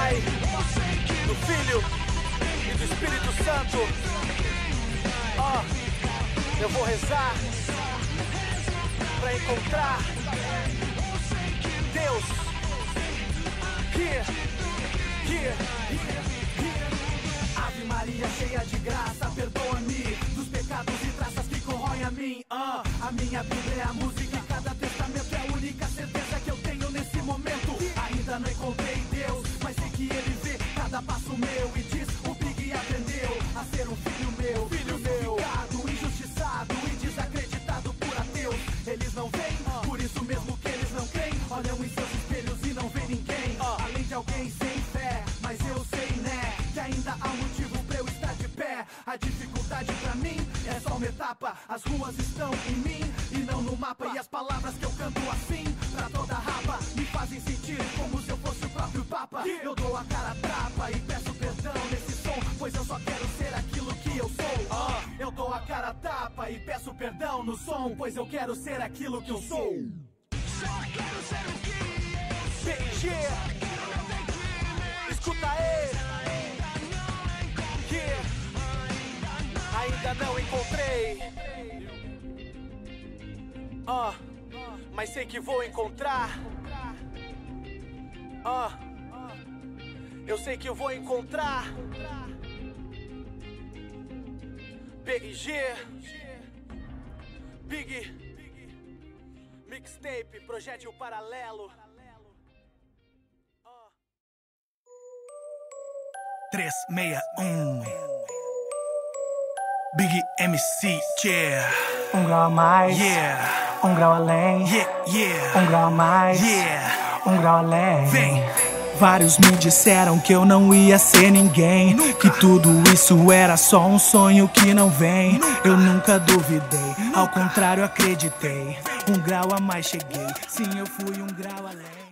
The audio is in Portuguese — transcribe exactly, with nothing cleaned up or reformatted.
Pai, do Filho e do Espírito Santo. Ó, oh, eu vou rezar pra encontrar Deus. Here, here, here, here. Ave Maria cheia de graça, perdoa-me dos pecados e traças que corroem a mim. uh, A minha Bíblia é a música, cada testamento é a única certeza que eu tenho nesse momento. Ainda não encontrei Deus, mas sei que Ele vê cada passo meu e diz: o Big aprendeu a ser um filho meu, filho meu, injustiçado e desacreditado por ateus. Eles não veem, por isso mesmo que eles não creem. Olham em seus espelhos e não vê ninguém além de alguém sem fé, mas eu sei, né, que ainda há motivo pra eu estar de pé. A dificuldade pra mim é só uma etapa. As ruas estão em mim e não no mapa. E as palavras que eu canto assim pra toda rapa me fazem sentir como se eu fosse o próprio Papa. Eu dou a cara a tapa e peço perdão nesse som, pois eu só quero ser aquilo que eu sou. Eu dou a cara a tapa e peço perdão no som, pois eu quero ser aquilo que eu sou. Só quero ser o que P I G, escuta aí. Yeah. Ainda não encontrei, uh, mas sei que vou encontrar. uh, Eu sei que eu vou encontrar. P I G, Big Mixtape, Projétil Paralelo. três seis um Big M C, yeah. Um grau a mais, Yeah, um grau além, yeah, yeah, um grau a mais, yeah. um grau além. Vem. Vários me disseram que eu não ia ser ninguém, Nunca. que tudo isso era só um sonho que não vem. Nunca. Eu nunca duvidei, ao Nunca. contrário acreditei. Um grau a mais cheguei, sim, eu fui um grau além.